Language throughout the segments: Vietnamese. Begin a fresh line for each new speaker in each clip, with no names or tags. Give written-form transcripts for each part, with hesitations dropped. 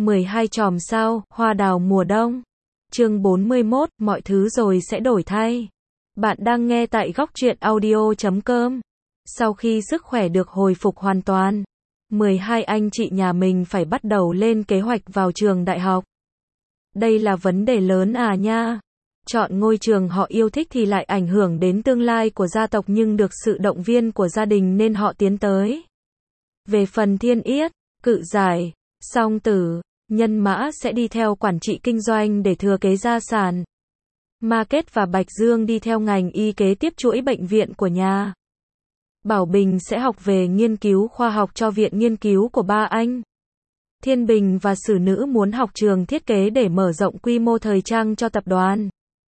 12 chòm sao, hoa đào mùa đông. Chương 41, mọi thứ rồi sẽ đổi thay. Bạn đang nghe tại góc truyện audio.com. Sau khi sức khỏe được hồi phục hoàn toàn, 12 anh chị nhà mình phải bắt đầu lên kế hoạch vào trường đại học. Đây là vấn đề lớn à nha. Chọn ngôi trường họ yêu thích thì lại ảnh hưởng đến tương lai của gia tộc, nhưng được sự động viên của gia đình nên họ tiến tới. Về phần Thiên Yết, Cự Giải, Song Tử, Nhân Mã sẽ đi theo quản trị kinh doanh để thừa kế gia sản. Market và Bạch Dương đi theo ngành y kế tiếp chuỗi bệnh viện của nhà. Bảo Bình sẽ học về nghiên cứu khoa học cho viện nghiên cứu của ba anh. Thiên Bình và Sử Nữ muốn học trường thiết kế để mở rộng quy mô thời trang cho tập đoàn.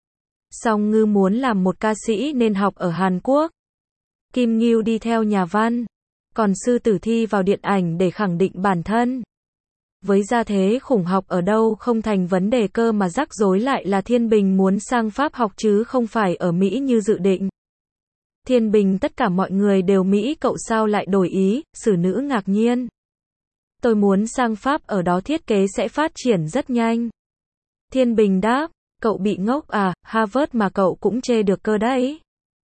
Song Ngư muốn làm một ca sĩ nên học ở Hàn Quốc. Kim Ngưu đi theo nhà văn. Còn Sư Tử thi vào điện ảnh để khẳng định bản thân. Với gia thế khủng học ở đâu không thành vấn đề, cơ mà rắc rối lại là Thiên Bình muốn sang Pháp học chứ không phải ở Mỹ như dự định. Thiên Bình, tất cả mọi người đều Mỹ, cậu sao lại đổi ý? Sử Nữ ngạc nhiên. Tôi muốn sang Pháp, ở đó thiết kế sẽ phát triển rất nhanh. Thiên Bình đáp, cậu bị ngốc à, Harvard mà cậu cũng chê được cơ đấy.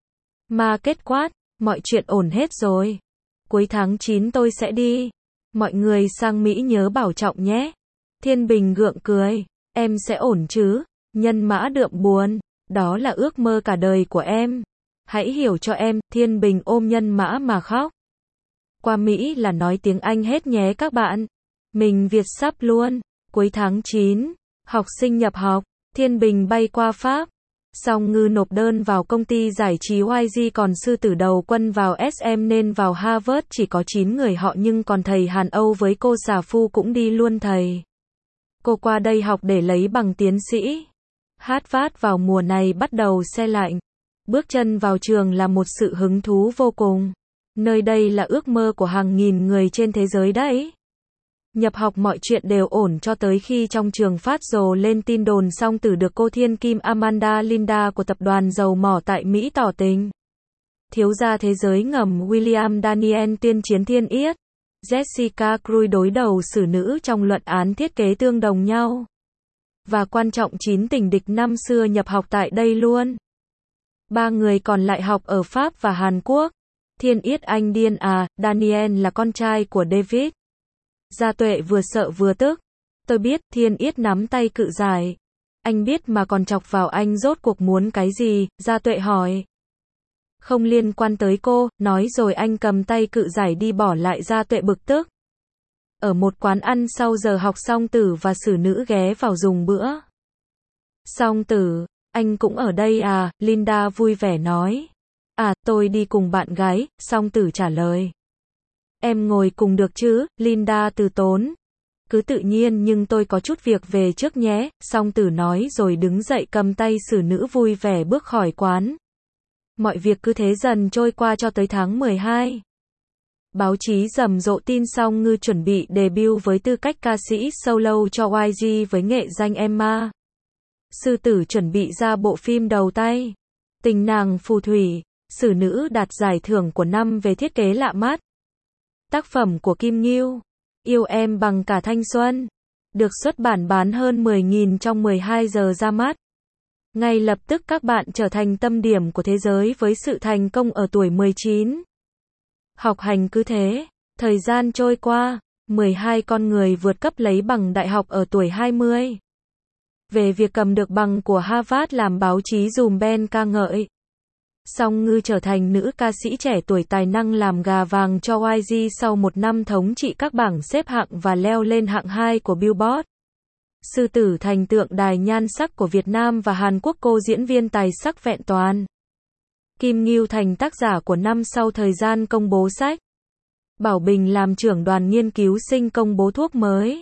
Market quát, mọi chuyện ổn hết rồi. Cuối tháng 9 tôi sẽ đi. Mọi người sang Mỹ nhớ bảo trọng nhé. Thiên Bình gượng cười, em sẽ ổn chứ? Nhân Mã đượm buồn, đó là ước mơ cả đời của em. Hãy hiểu cho em. Thiên Bình ôm Nhân Mã mà khóc. Qua Mỹ là nói tiếng Anh hết nhé các bạn. Mình Việt sắp luôn. Cuối tháng 9, học sinh nhập học. Thiên Bình bay qua Pháp. Song Ngư nộp đơn vào công ty giải trí YG, còn Sư Tử đầu quân vào SM nên vào Harvard. Chỉ có 9 người họ, nhưng còn thầy Hàn Âu với cô Xà Phu cũng đi luôn thầy. Cô qua đây học để lấy bằng tiến sĩ. Harvard vào mùa này bắt đầu se lạnh. Bước chân vào trường là một sự hứng thú vô cùng. Nơi đây là ước mơ của hàng nghìn người trên thế giới đấy. Nhập học mọi chuyện đều ổn cho tới khi trong trường phát rồ lên tin đồn Song Tử được cô thiên kim Amanda Linda của tập đoàn dầu mỏ tại Mỹ tỏ tình. Thiếu gia thế giới ngầm William Daniel tuyên chiến Thiên Yết. Jessica Cruz đối đầu Sử Nữ trong luận án thiết kế tương đồng nhau. Và quan trọng 9 tình địch năm xưa nhập học tại đây luôn. 3 người còn lại học ở Pháp và Hàn Quốc. Thiên Yết, anh điên à? Daniel là con trai của David. Gia Tuệ vừa sợ vừa tức. Tôi biết. Thiên Yết nắm tay Cự Giải. Anh biết mà còn chọc vào, anh rốt cuộc muốn cái gì? Gia Tuệ hỏi. Không liên quan tới cô, nói rồi anh cầm tay Cự Giải đi, bỏ lại Gia Tuệ bực tức. Ở một quán ăn sau giờ học, Song Tử và Sử Nữ ghé vào dùng bữa. Song Tử, anh cũng ở đây à? Linda vui vẻ nói. À, tôi đi cùng bạn gái, Song Tử trả lời. Em ngồi cùng được chứ? Linda từ tốn. Cứ tự nhiên, nhưng tôi có chút việc về trước nhé, Song Tử nói rồi đứng dậy cầm tay Sử Nữ vui vẻ bước khỏi quán. Mọi việc cứ thế dần trôi qua cho tới tháng 12. Báo chí rầm rộ tin Song Ngư chuẩn bị debut với tư cách ca sĩ solo cho YG với nghệ danh Emma. Sư Tử chuẩn bị ra bộ phim đầu tay. Tình nàng phù thủy. Sử Nữ đạt giải thưởng của năm về thiết kế lạ mắt. Tác phẩm của Kim Ngưu, Yêu Em Bằng Cả Thanh Xuân, được xuất bản bán hơn 10.000 trong 12 giờ ra mắt. Ngay lập tức các bạn trở thành tâm điểm của thế giới với sự thành công ở tuổi 19. Học hành cứ thế, thời gian trôi qua, 12 con người vượt cấp lấy bằng đại học ở tuổi 20. Về việc cầm được bằng của Harvard làm báo chí dùm Ben ca ngợi. Song Ngư trở thành nữ ca sĩ trẻ tuổi tài năng làm gà vàng cho YG sau một năm thống trị các bảng xếp hạng và leo lên hạng 2 của Billboard. Sư Tử thành tượng đài nhan sắc của Việt Nam và Hàn Quốc, cô diễn viên tài sắc vẹn toàn. Kim Ngưu thành tác giả của năm sau thời gian công bố sách. Bảo Bình làm trưởng đoàn nghiên cứu sinh công bố thuốc mới.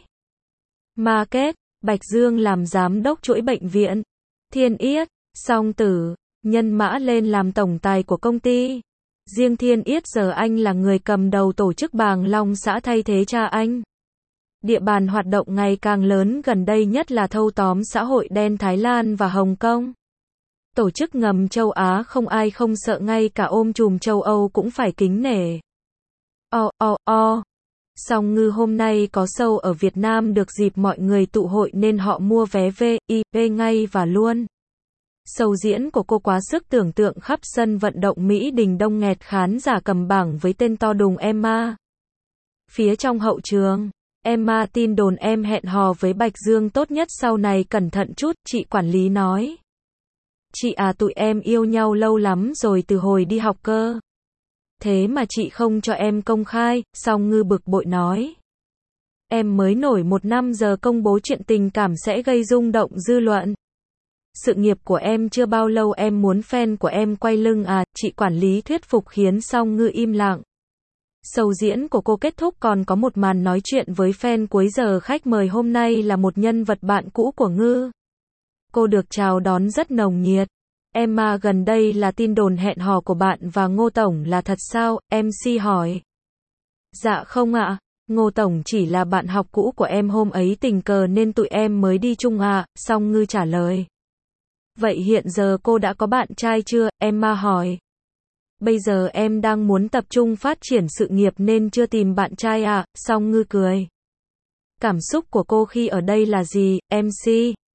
Market, Bạch Dương làm giám đốc chuỗi bệnh viện. Thiên Yết, Song Tử, Nhân Mã lên làm tổng tài của công ty. Riêng Thiên Yết giờ anh là người cầm đầu tổ chức Bàng Long xã thay thế cha anh. Địa bàn hoạt động ngày càng lớn, gần đây nhất là thâu tóm xã hội đen Thái Lan và Hồng Kông. Tổ chức ngầm châu Á không ai không sợ, ngay cả ôm chùm châu Âu cũng phải kính nể. Song Ngư hôm nay có show ở Việt Nam được dịp mọi người tụ hội nên họ mua vé VIP ngay và luôn. Show diễn của cô quá sức tưởng tượng, khắp sân vận động Mỹ Đình đông nghẹt khán giả cầm bảng với tên to đùng Emma. Phía trong hậu trường, Emma tin đồn em hẹn hò với Bạch Dương tốt nhất sau này cẩn thận chút, chị quản lý nói. Chị à, tụi em yêu nhau lâu lắm rồi, từ hồi đi học cơ. Thế mà chị không cho em công khai. Song Ngư bực bội nói. Em mới nổi 1 năm giờ công bố chuyện tình cảm sẽ gây rung động dư luận. Sự nghiệp của em chưa bao lâu em muốn fan của em quay lưng à, chị quản lý thuyết phục khiến Song Ngư im lặng. Show diễn của cô kết thúc còn có một màn nói chuyện với fan cuối giờ, khách mời hôm nay là một nhân vật bạn cũ của Ngư. Cô được chào đón rất nồng nhiệt. Emma, gần đây là tin đồn hẹn hò của bạn và Ngô Tổng là thật sao? MC hỏi. Dạ không ạ. Ngô Tổng chỉ là bạn học cũ của em, hôm ấy tình cờ nên tụi em mới đi chung ạ. Song Ngư trả lời. Vậy hiện giờ cô đã có bạn trai chưa? Emma hỏi. Bây giờ em đang muốn tập trung phát triển sự nghiệp nên chưa tìm bạn trai ạ. Song Ngư cười. Cảm xúc của cô khi ở đây là gì? MC.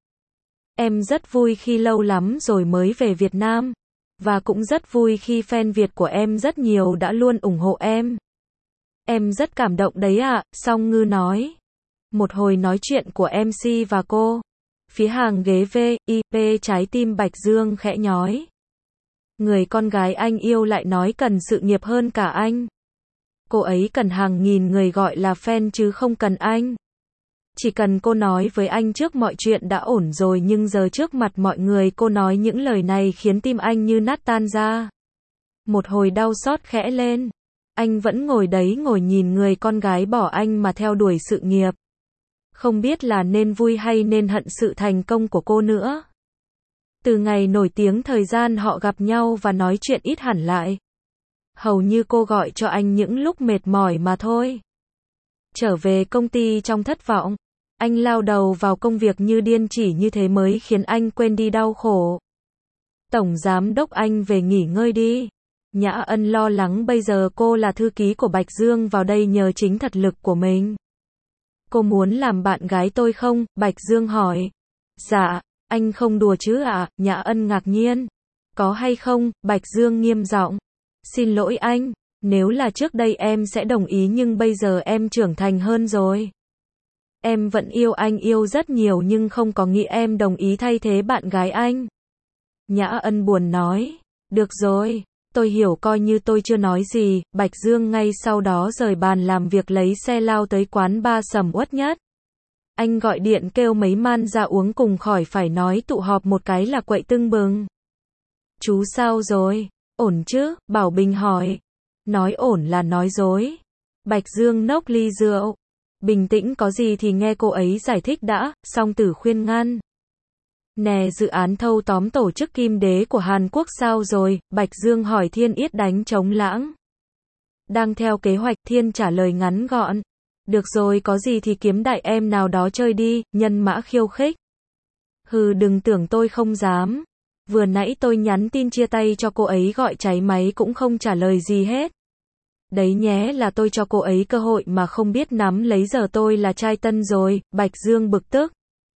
Em rất vui khi lâu lắm rồi mới về Việt Nam. Và cũng rất vui khi fan Việt của em rất nhiều đã luôn ủng hộ em. Em rất cảm động đấy ạ. Song Ngư nói. Một hồi nói chuyện của MC và cô. Phía hàng ghế VIP, trái tim Bạch Dương khẽ nhói. Người con gái anh yêu lại nói cần sự nghiệp hơn cả anh. Cô ấy cần hàng nghìn người gọi là fan chứ không cần anh. Chỉ cần cô nói với anh trước mọi chuyện đã ổn rồi, nhưng giờ trước mặt mọi người cô nói những lời này khiến tim anh như nát tan ra. Một hồi đau xót khẽ lên. Anh vẫn ngồi đấy, ngồi nhìn người con gái bỏ anh mà theo đuổi sự nghiệp. Không biết là nên vui hay nên hận sự thành công của cô nữa. Từ ngày nổi tiếng thời gian họ gặp nhau và nói chuyện ít hẳn lại. Hầu như cô gọi cho anh những lúc mệt mỏi mà thôi. Trở về công ty trong thất vọng. Anh lao đầu vào công việc như điên, chỉ như thế mới khiến anh quên đi đau khổ. Tổng giám đốc, anh về nghỉ ngơi đi. Nhã Ân lo lắng, bây giờ cô là thư ký của Bạch Dương vào đây nhờ chính thật lực của mình. Cô muốn làm bạn gái tôi không? Bạch Dương hỏi. Dạ, anh không đùa chứ ạ? Nhã Ân ngạc nhiên. Có hay không? Bạch Dương nghiêm giọng. Xin lỗi anh, nếu là trước đây em sẽ đồng ý, nhưng bây giờ em trưởng thành hơn rồi. Em vẫn yêu anh, yêu rất nhiều, nhưng không có nghĩa em đồng ý thay thế bạn gái anh. Nhã Ân buồn nói. Được rồi, tôi hiểu, coi như tôi chưa nói gì. Bạch Dương ngay sau đó rời bàn làm việc, lấy xe lao tới quán bar sầm uất nhất. Anh gọi điện kêu mấy man ra uống cùng, khỏi phải nói tụ họp một cái là quậy tưng bừng. Chú sao rồi? Ổn chứ? Bảo Bình hỏi. Nói ổn là nói dối. Bạch Dương nốc ly rượu. Bình tĩnh, có gì thì nghe cô ấy giải thích đã. Song Tử khuyên ngăn. Nè, dự án thâu tóm tổ chức Kim Đế của Hàn Quốc sao rồi? Bạch Dương hỏi. Thiên Yết đánh trống lãng. Đang theo kế hoạch, Thiên trả lời ngắn gọn. Được rồi, có gì thì kiếm đại em nào đó chơi đi. Nhân Mã khiêu khích. Hừ, đừng tưởng tôi không dám. Vừa nãy tôi nhắn tin chia tay cho cô ấy, gọi cháy máy cũng không trả lời gì hết. Đấy nhé, là tôi cho cô ấy cơ hội mà không biết nắm lấy, giờ tôi là trai tân rồi. Bạch Dương bực tức.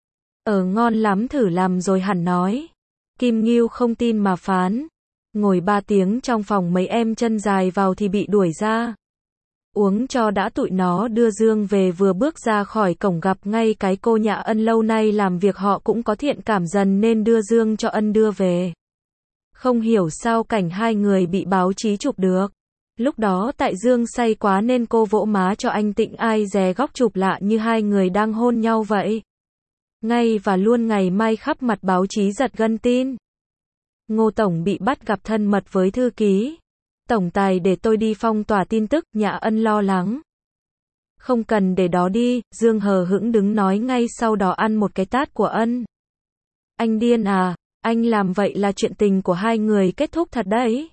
Ngon lắm, thử làm rồi hẳn nói. Kim Ngưu không tin mà phán. Ngồi 3 tiếng trong phòng, mấy em chân dài vào thì bị đuổi ra. Uống cho đã, tụi nó đưa Dương về, vừa bước ra khỏi cổng gặp ngay cái cô Nhã Ân, lâu nay làm việc họ cũng có thiện cảm dần nên đưa Dương cho Ân đưa về. Không hiểu sao cảnh hai người bị báo chí chụp được. Lúc đó tại Dương say quá nên cô vỗ má cho anh Tịnh, ai dè góc chụp lạ như hai người đang hôn nhau vậy. Ngay và luôn ngày mai khắp mặt báo chí giật gân tin. Ngô Tổng bị bắt gặp thân mật với thư ký. Tổng tài để tôi đi phong tỏa tin tức. Nhã Ân lo lắng. Không cần để đó đi. Dương hờ hững đứng nói, ngay sau đó ăn một cái tát của Ân. Anh điên à? Anh làm vậy là chuyện tình của hai người kết thúc thật đấy.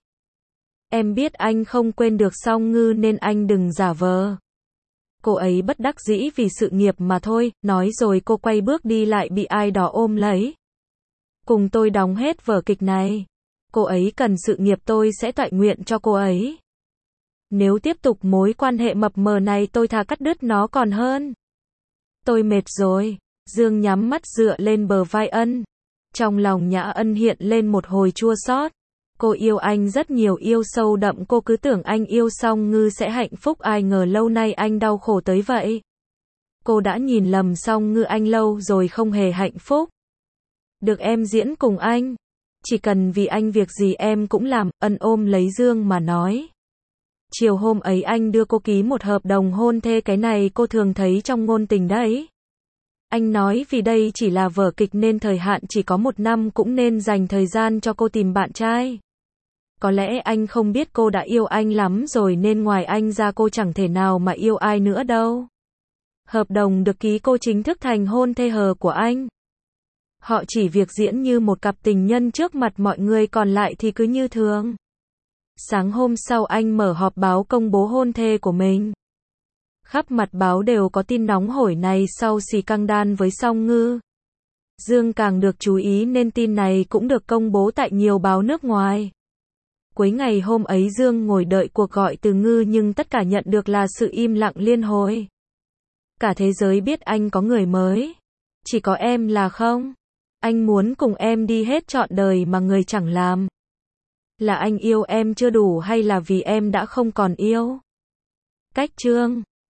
Em biết anh không quên được Song Ngư nên anh đừng giả vờ. Cô ấy bất đắc dĩ vì sự nghiệp mà thôi. Nói rồi cô quay bước đi, lại bị ai đó ôm lấy. Cùng tôi đóng hết vở kịch này. Cô ấy cần sự nghiệp, tôi sẽ tọa nguyện cho cô ấy. Nếu tiếp tục mối quan hệ mập mờ này tôi thà cắt đứt nó còn hơn. Tôi mệt rồi. Dương nhắm mắt dựa lên bờ vai Ân. Trong lòng Nhã Ân hiện lên một hồi chua xót. Cô yêu anh rất nhiều, yêu sâu đậm, cô cứ tưởng anh yêu Song Ngư sẽ hạnh phúc, ai ngờ lâu nay anh đau khổ tới vậy. Cô đã nhìn lầm Song Ngư anh lâu rồi, không hề hạnh phúc. Được em diễn cùng anh. Chỉ cần vì anh việc gì em cũng làm, Ân ôm lấy Dương mà nói. Chiều hôm ấy anh đưa cô ký một hợp đồng hôn thê, cái này cô thường thấy trong ngôn tình đấy. Anh nói vì đây chỉ là vở kịch nên thời hạn chỉ có 1 năm, cũng nên dành thời gian cho cô tìm bạn trai. Có lẽ anh không biết cô đã yêu anh lắm rồi nên ngoài anh ra cô chẳng thể nào mà yêu ai nữa đâu. Hợp đồng được ký, cô chính thức thành hôn thê hờ của anh. Họ chỉ việc diễn như một cặp tình nhân trước mặt mọi người, còn lại thì cứ như thường. Sáng hôm sau anh mở họp báo công bố hôn thê của mình. Khắp mặt báo đều có tin nóng hổi này sau xì căng đan với Song Ngư. Dương càng được chú ý nên tin này cũng được công bố tại nhiều báo nước ngoài. Cuối ngày hôm ấy Dương ngồi đợi cuộc gọi từ Ngư nhưng tất cả nhận được là sự im lặng liên hồi. Cả thế giới biết anh có người mới. Chỉ có em là không. Anh muốn cùng em đi hết trọn đời mà người chẳng làm. Là anh yêu em chưa đủ hay là vì em đã không còn yêu? Cách chương